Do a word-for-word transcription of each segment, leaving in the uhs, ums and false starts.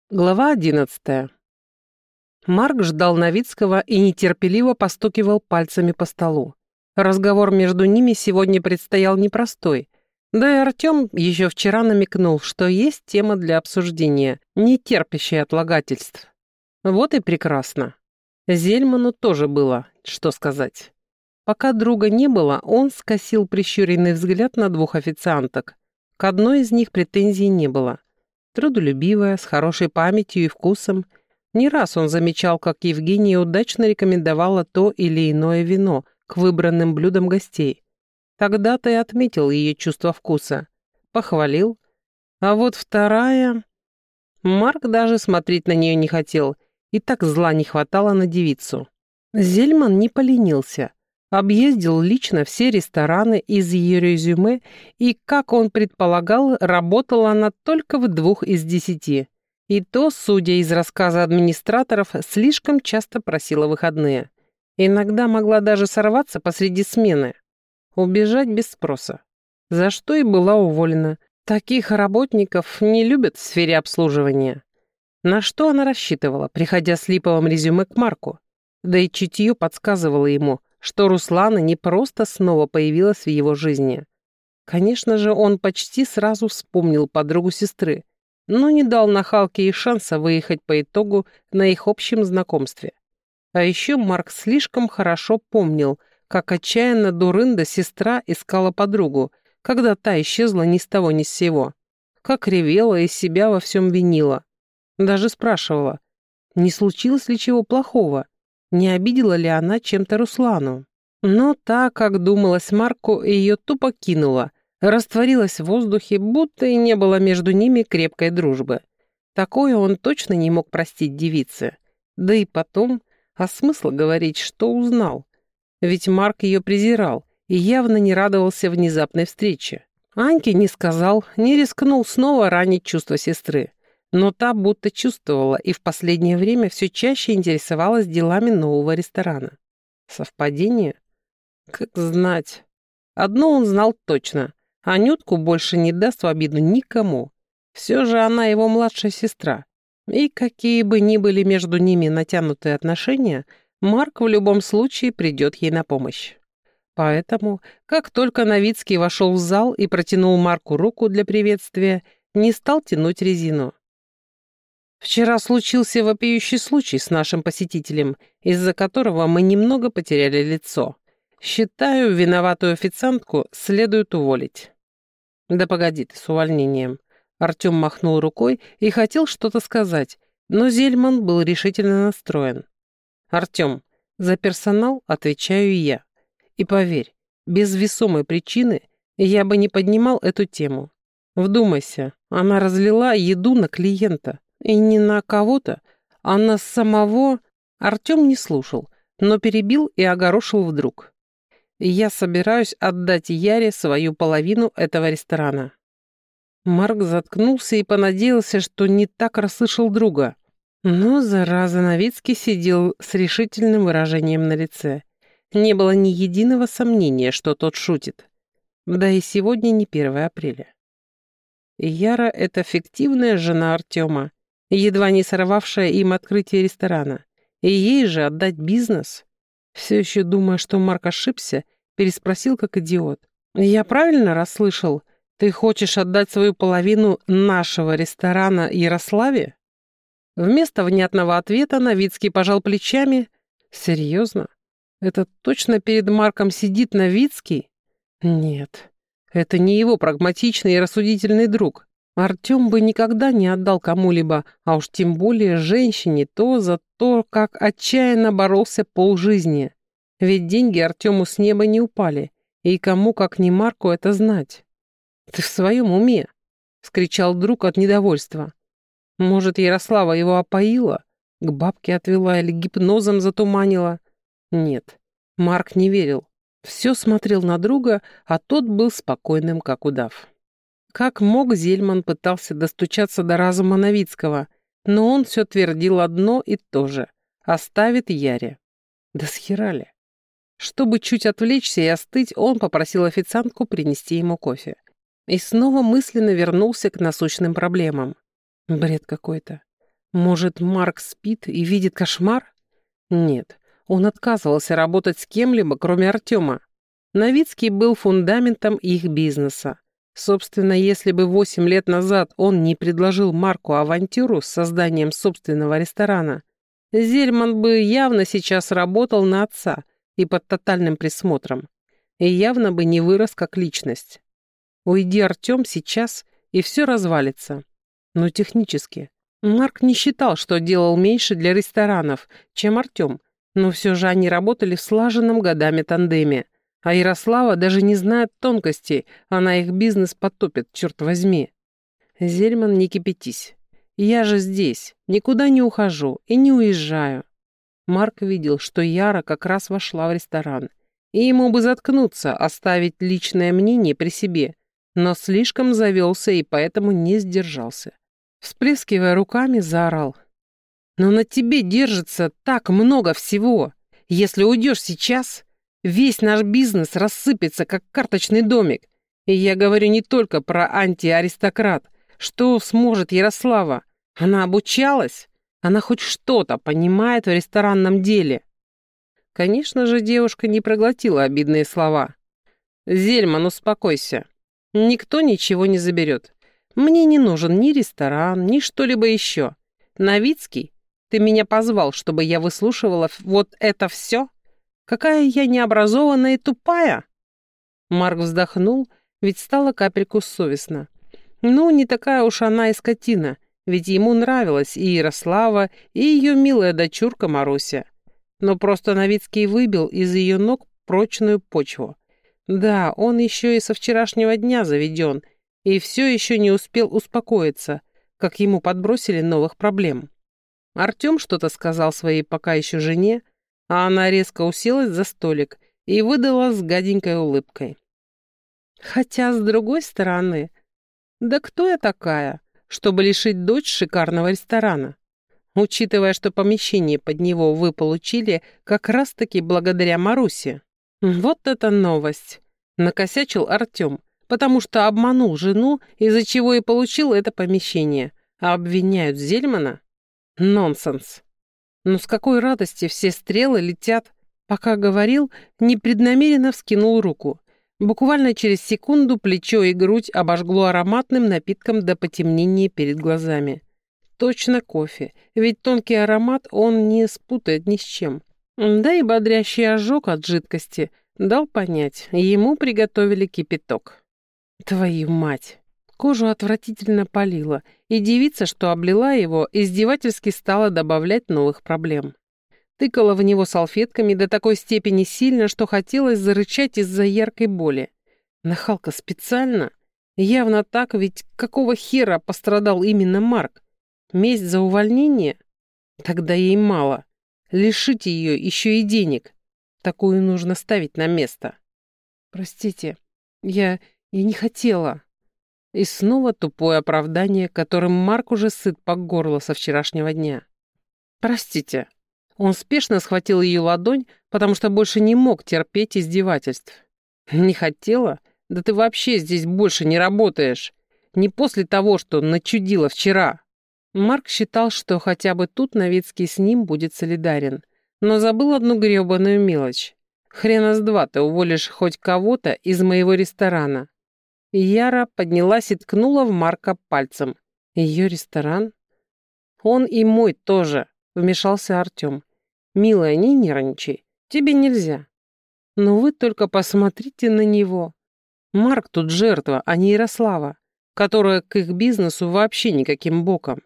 Глава одиннадцатая. Марк ждал Новицкого и нетерпеливо постукивал пальцами по столу. Разговор между ними сегодня предстоял непростой, да и Артем еще вчера намекнул, что есть тема для обсуждения, не терпящая отлагательств. Вот и прекрасно. Зельману тоже было, что сказать. Пока друга не было, он скосил прищуренный взгляд на двух официанток. К одной из них претензий не было. Трудолюбивая, с хорошей памятью и вкусом. Не раз он замечал, как Евгения удачно рекомендовала то или иное вино к выбранным блюдам гостей. Тогда-то и отметил ее чувство вкуса. Похвалил. А вот вторая... Марк даже смотреть на нее не хотел, и так зла не хватало на девицу. Зельман не поленился. Объездил лично все рестораны из ее резюме, и, как он предполагал, работала она только в двух из десяти. И то, судя из рассказа администраторов, слишком часто просила выходные. Иногда могла даже сорваться посреди смены. Убежать без спроса. За что и была уволена. Таких работников не любят в сфере обслуживания. На что она рассчитывала, приходя с липовым резюме к Марку? Да и чутье подсказывало ему, что Руслана не просто снова появилась в его жизни. Конечно же, он почти сразу вспомнил подругу сестры, но не дал нахалке и шанса выехать по итогу на их общем знакомстве. А еще Марк слишком хорошо помнил, как отчаянно дурында сестра искала подругу, когда та исчезла ни с того ни с сего. Как ревела и себя во всем винила. Даже спрашивала, не случилось ли чего плохого, не обидела ли она чем-то Руслану. Но та, как думалось Марку, ее тупо кинула, растворилась в воздухе, будто и не было между ними крепкой дружбы. Такое он точно не мог простить девице. Да и потом, а смысл говорить, что узнал? Ведь Марк ее презирал и явно не радовался внезапной встрече. Аньке не сказал, не рискнул снова ранить чувства сестры. Но та будто чувствовала и в последнее время все чаще интересовалась делами нового ресторана. Совпадение? Как знать. Одно он знал точно. Анютку больше не даст в обиду никому. Все же она его младшая сестра. И какие бы ни были между ними натянутые отношения, Марк в любом случае придет ей на помощь. Поэтому, как только Новицкий вошел в зал и протянул Марку руку для приветствия, не стал тянуть резину. Вчера случился вопиющий случай с нашим посетителем, из-за которого мы немного потеряли лицо. Считаю, виноватую официантку следует уволить. Да погоди ты с увольнением. Артем махнул рукой и хотел что-то сказать, но Зельман был решительно настроен. Артем, за персонал отвечаю я. И поверь, без весомой причины я бы не поднимал эту тему. Вдумайся, она разлила еду на клиента. И не на кого-то, а на самого... Артем не слушал, но перебил и огорошил вдруг. Я собираюсь отдать Яре свою половину этого ресторана. Марк заткнулся и понадеялся, что не так расслышал друга. Но, зараза, Новицкий сидел с решительным выражением на лице. Не было ни единого сомнения, что тот шутит. Да и сегодня не первое апреля. Яра — это фиктивная жена Артема, едва не сорвавшая им открытие ресторана. И ей же отдать бизнес? Все еще думая, что Марк ошибся, переспросил как идиот. «Я правильно расслышал? Ты хочешь отдать свою половину нашего ресторана Ярославе?» Вместо внятного ответа Новицкий пожал плечами. «Серьезно? Это точно перед Марком сидит Новицкий?» «Нет, это не его прагматичный и рассудительный друг. Артем бы никогда не отдал кому-либо, а уж тем более женщине, то за то, как отчаянно боролся полжизни. Ведь деньги Артему с неба не упали, и кому, как не Марку, это знать. «Ты в своем уме?» — вскричал друг от недовольства. «Может, Ярослава его опоила? К бабке отвела или гипнозом затуманила?» Нет, Марк не верил. Все смотрел на друга, а тот был спокойным, как удав. Как мог, Зельман пытался достучаться до разума Новицкого, но он все твердил одно и то же — оставит Яре. Да схерали. Чтобы чуть отвлечься и остыть, он попросил официантку принести ему кофе. И снова мысленно вернулся к насущным проблемам. Бред какой-то. Может, Марк спит и видит кошмар? Нет, он отказывался работать с кем-либо, кроме Артема. Новицкий был фундаментом их бизнеса. Собственно, если бы восемь лет назад он не предложил Марку авантюру с созданием собственного ресторана, Зельман бы явно сейчас работал на отца и под тотальным присмотром, и явно бы не вырос как личность. Уйди Артем сейчас, и все развалится. Но технически. Марк не считал, что делал меньше для ресторанов, чем Артем, но все же они работали в слаженном годами тандеме. А Ярослава даже не знает тонкостей, она их бизнес потопит, черт возьми. Зельман, не кипятись. Я же здесь, никуда не ухожу и не уезжаю. Марк видел, что Яра как раз вошла в ресторан. И ему бы заткнуться, оставить личное мнение при себе, но слишком завелся и поэтому не сдержался. Всплескивая руками, заорал. «Но на тебе держится так много всего. Если уйдешь сейчас, весь наш бизнес рассыпется, как карточный домик. И я говорю не только про антиаристократ. Что сможет Ярослава? Она обучалась? Она хоть что-то понимает в ресторанном деле?» Конечно же, девушка не проглотила обидные слова. «Зельман, успокойся. Никто ничего не заберет. Мне не нужен ни ресторан, ни что-либо еще. Новицкий, ты меня позвал, чтобы я выслушивала вот это все? Какая я необразованная и тупая!» Марк вздохнул, ведь стало капельку совестно. Ну, не такая уж она и скотина, ведь ему нравилась и Ярослава, и ее милая дочурка Маруся. Но просто Новицкий выбил из ее ног прочную почву. Да, он еще и со вчерашнего дня заведен, и все еще не успел успокоиться, как ему подбросили новых проблем. Артем что-то сказал своей пока еще жене, а она резко уселась за столик и выдала с гаденькой улыбкой. Хотя, с другой стороны, да кто я такая, чтобы лишить дочь шикарного ресторана? Учитывая, что помещение под него вы получили как раз-таки благодаря Марусе. Вот это новость! Накосячил Артем, потому что обманул жену, из-за чего и получил это помещение, а обвиняют Зельмана? Нонсенс. Но с какой радости все стрелы летят. Пока говорил, непреднамеренно вскинул руку. Буквально через секунду плечо и грудь обожгло ароматным напитком до потемнения перед глазами. Точно кофе, ведь тонкий аромат он не спутает ни с чем. Да и бодрящий ожог от жидкости дал понять, ему приготовили кипяток. Твою мать! Кожу отвратительно палило, и девица, что облила его, издевательски стала добавлять новых проблем. Тыкала в него салфетками до такой степени сильно, что хотелось зарычать из-за яркой боли. Нахалка специально? Явно так, ведь какого хера пострадал именно Марк? Месть за увольнение? Тогда ей мало. Лишить ее еще и денег. Такую нужно ставить на место. Простите, я... я не хотела. И снова тупое оправдание, которым Марк уже сыт по горло со вчерашнего дня. Простите. Он спешно схватил ее ладонь, потому что больше не мог терпеть издевательств. Не хотела? Да ты вообще здесь больше не работаешь. Не после того, что начудила вчера. Марк считал, что хотя бы тут Новицкий с ним будет солидарен, но забыл одну гребаную мелочь. Хрена с два ты уволишь хоть кого-то из моего ресторана. Яра поднялась и ткнула в Марка пальцем. Ее ресторан? Он и мой тоже, вмешался Артем. Милая, не нервничай, тебе нельзя. Но вы только посмотрите на него. Марк тут жертва, а не Ярослава, которая к их бизнесу вообще никаким боком.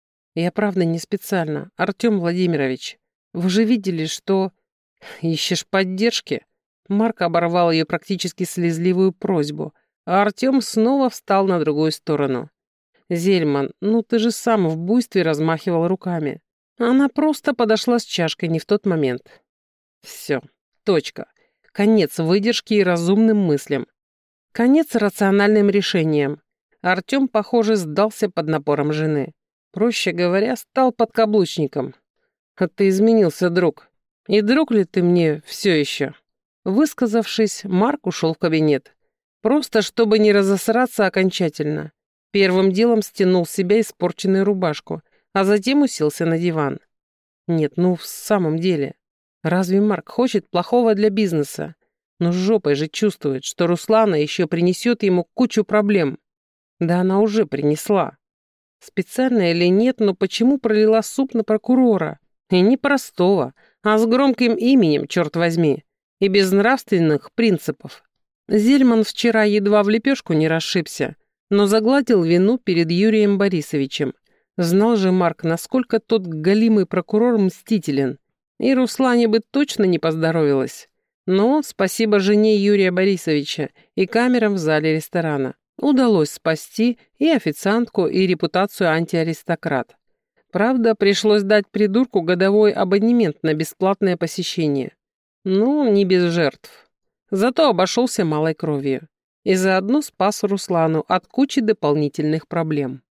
Я правда не специально, Артем Владимирович. Вы же видели, что... Ищешь поддержки? Марк оборвал ее практически слезливую просьбу, а Артем снова встал на другую сторону. Зельман, ну ты же сам в буйстве размахивал руками. Она просто подошла с чашкой не в тот момент. Все, точка. Конец выдержке и разумным мыслям. Конец рациональным решениям. Артем, похоже, сдался под напором жены. Проще говоря, стал подкаблучником. А ты изменился, друг. И друг ли ты мне все еще? Высказавшись, Марк ушел в кабинет. Просто, чтобы не разосраться окончательно. Первым делом стянул с себя испорченную рубашку, а затем уселся на диван. Нет, ну в самом деле, разве Марк хочет плохого для бизнеса? Но жопой же чувствует, что Руслана еще принесет ему кучу проблем. Да она уже принесла. Специально или нет, но почему пролила суп на прокурора? И не простого, а с громким именем, черт возьми, и без нравственных принципов. Зельман вчера едва в лепешку не расшибся, но загладил вину перед Юрием Борисовичем. Знал же Марк, насколько тот голимый прокурор мстителен. И Руслане бы точно не поздоровилось. Но спасибо жене Юрия Борисовича и камерам в зале ресторана. Удалось спасти и официантку, и репутацию антиаристократ. Правда, пришлось дать придурку годовой абонемент на бесплатное посещение. Ну, не без жертв. Зато обошелся малой кровью. И заодно спас Руслану от кучи дополнительных проблем.